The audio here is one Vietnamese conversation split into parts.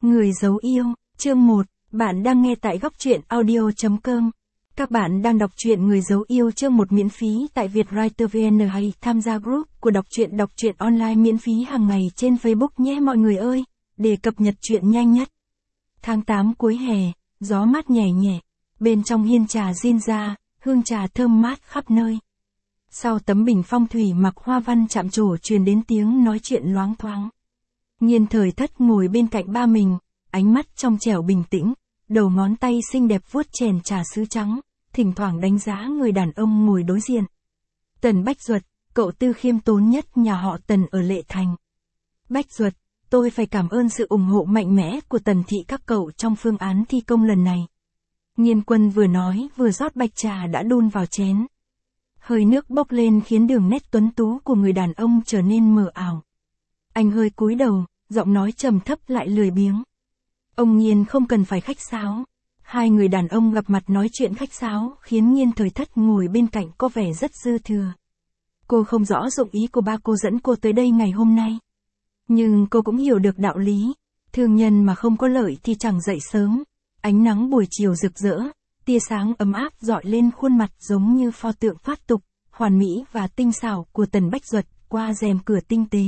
Người giấu yêu, chương 1, bạn đang nghe tại góc truyện audio.com. Các bạn đang đọc truyện Người giấu yêu chương 1 miễn phí tại Vietwriter VN hay tham gia group của đọc truyện online miễn phí hàng ngày trên Facebook nhé mọi người ơi, để cập nhật truyện nhanh nhất. Tháng 8 cuối hè, gió mát nhẹ nhẹ, bên trong hiên trà rin ra, hương trà thơm mát khắp nơi. Sau tấm bình phong thủy mặc hoa văn chạm trổ truyền đến tiếng nói chuyện loáng thoáng. Nhiên Thời Thất ngồi bên cạnh ba mình, ánh mắt trong trẻo bình tĩnh, đầu ngón tay xinh đẹp vuốt chén trà sứ trắng, thỉnh thoảng đánh giá người đàn ông ngồi đối diện. Tần Bách Duật, cậu tư khiêm tốn nhất nhà họ Tần ở Lệ Thành. Bách Duật, tôi phải cảm ơn sự ủng hộ mạnh mẽ của Tần thị các cậu trong phương án thi công lần này. Nhiên Quân vừa nói vừa rót bạch trà đã đun vào chén. Hơi nước bốc lên khiến đường nét tuấn tú của người đàn ông trở nên mờ ảo. Anh hơi cúi đầu, giọng nói trầm thấp lại lười biếng. Ông Nhiên không cần phải khách sáo. Hai người đàn ông gặp mặt nói chuyện khách sáo khiến Nhiên Thời Thất ngồi bên cạnh có vẻ rất dư thừa. Cô không rõ dụng ý của ba cô dẫn cô tới đây ngày hôm nay. Nhưng cô cũng hiểu được đạo lý. Thương nhân mà không có lợi thì chẳng dậy sớm. Ánh nắng buổi chiều rực rỡ, tia sáng ấm áp rọi lên khuôn mặt giống như pho tượng thoát tục, hoàn mỹ và tinh xảo của Tần Bách Duật qua rèm cửa tinh tế.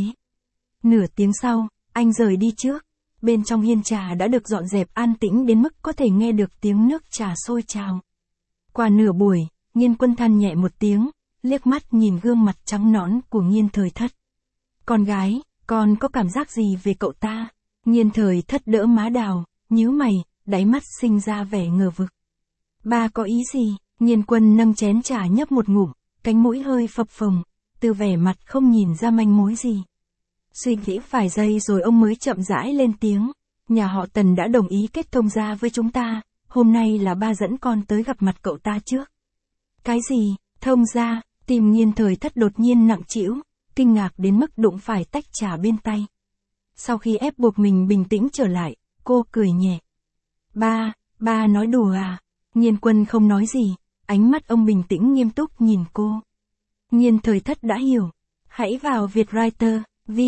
Nửa tiếng sau, anh rời đi trước. Bên trong hiên trà đã được dọn dẹp an tĩnh đến mức có thể nghe được tiếng nước trà sôi trào. Qua nửa buổi, Nhiên Quân than nhẹ một tiếng, liếc mắt nhìn gương mặt trắng nõn của Nhiên Thời Thất. Con gái, con có cảm giác gì về cậu ta? Nhiên Thời Thất đỡ má đào, nhíu mày, đáy mắt sinh ra vẻ ngờ vực. Ba có ý gì? Nhiên Quân nâng chén trà nhấp một ngụm, cánh mũi hơi phập phồng, từ vẻ mặt không nhìn ra manh mối gì. Suy nghĩ vài giây rồi ông mới chậm rãi lên tiếng. Nhà họ Tần đã đồng ý kết thông gia với chúng ta, hôm nay là ba dẫn con tới gặp mặt cậu ta trước. Cái gì? Thông gia? Tim Nhiên Thời Thất đột nhiên nặng trĩu, kinh ngạc đến mức đụng phải tách trà bên tay. Sau khi ép buộc mình bình tĩnh trở lại, cô cười nhẹ. Ba nói đùa à? Nhiên Quân không nói gì, ánh mắt ông bình tĩnh nghiêm túc nhìn cô. Nhiên Thời Thất đã hiểu. Hãy vào Vietwriter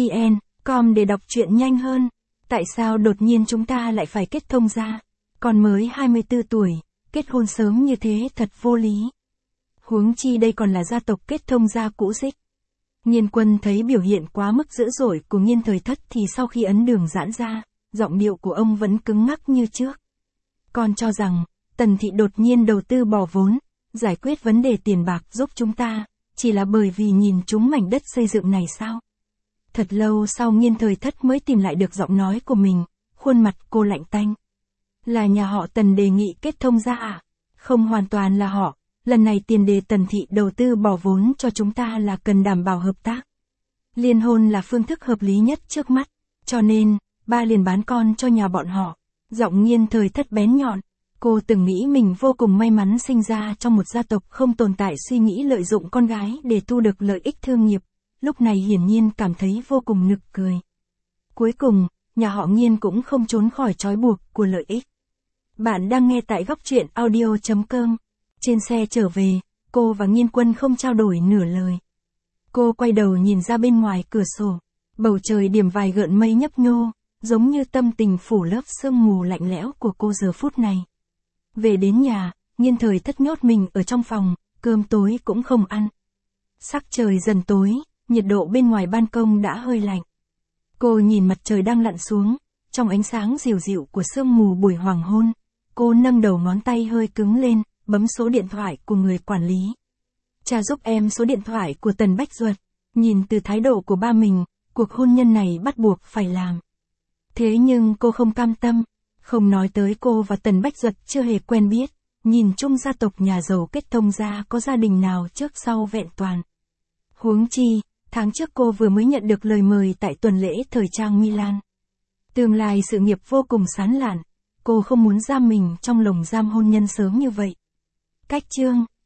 VN.com để đọc truyện nhanh hơn. Tại sao đột nhiên chúng ta lại phải kết thông gia? Còn mới 24 tuổi, kết hôn sớm như thế thật vô lý. Huống chi đây còn là gia tộc kết thông gia cũ dích. Nhiên Quân thấy biểu hiện quá mức dữ dội của Nhiên Thời Thất thì sau khi ấn đường giãn ra, giọng điệu của ông vẫn cứng ngắc như trước. Con cho rằng, Tần thị đột nhiên đầu tư bỏ vốn, giải quyết vấn đề tiền bạc giúp chúng ta, chỉ là bởi vì nhìn chúng mảnh đất xây dựng này sao? Thật lâu sau Nhiên Thời Thất mới tìm lại được giọng nói của mình, khuôn mặt cô lạnh tanh. Là nhà họ Tần đề nghị kết thông gia à? Không hoàn toàn là họ, lần này tiền đề Tần thị đầu tư bỏ vốn cho chúng ta là cần đảm bảo hợp tác. Liên hôn là phương thức hợp lý nhất trước mắt, cho nên, ba liền bán con cho nhà bọn họ. Giọng Nhiên Thời Thất bén nhọn, cô từng nghĩ mình vô cùng may mắn sinh ra trong một gia tộc không tồn tại suy nghĩ lợi dụng con gái để thu được lợi ích thương nghiệp. Lúc này hiển nhiên cảm thấy vô cùng nực cười. Cuối cùng, nhà họ Nhiên cũng không trốn khỏi trói buộc của lợi ích. Bạn đang nghe tại góc truyện audio.com. Trên xe trở về, cô và Nhiên Quân không trao đổi nửa lời. Cô quay đầu nhìn ra bên ngoài cửa sổ. Bầu trời điểm vài gợn mây nhấp nhô, giống như tâm tình phủ lớp sương mù lạnh lẽo của cô giờ phút này. Về đến nhà, Nhiên Thời Thất nhốt mình ở trong phòng, cơm tối cũng không ăn. Sắc trời dần tối. Nhiệt độ bên ngoài ban công đã hơi lạnh. Cô nhìn mặt trời đang lặn xuống, trong ánh sáng dịu dịu của sương mù buổi hoàng hôn, cô nâng đầu ngón tay hơi cứng lên, bấm số điện thoại của người quản lý. Cha giúp em số điện thoại của Tần Bách Duật. Nhìn từ thái độ của ba mình, cuộc hôn nhân này bắt buộc phải làm. Thế nhưng cô không cam tâm, không nói tới cô và Tần Bách Duật chưa hề quen biết, nhìn chung gia tộc nhà giàu kết thông gia có gia đình nào trước sau vẹn toàn. Huống chi, tháng trước cô vừa mới nhận được lời mời tại tuần lễ thời trang Milan. Tương lai sự nghiệp vô cùng sáng lạn, cô không muốn giam mình trong lồng giam hôn nhân sớm như vậy. Cách chương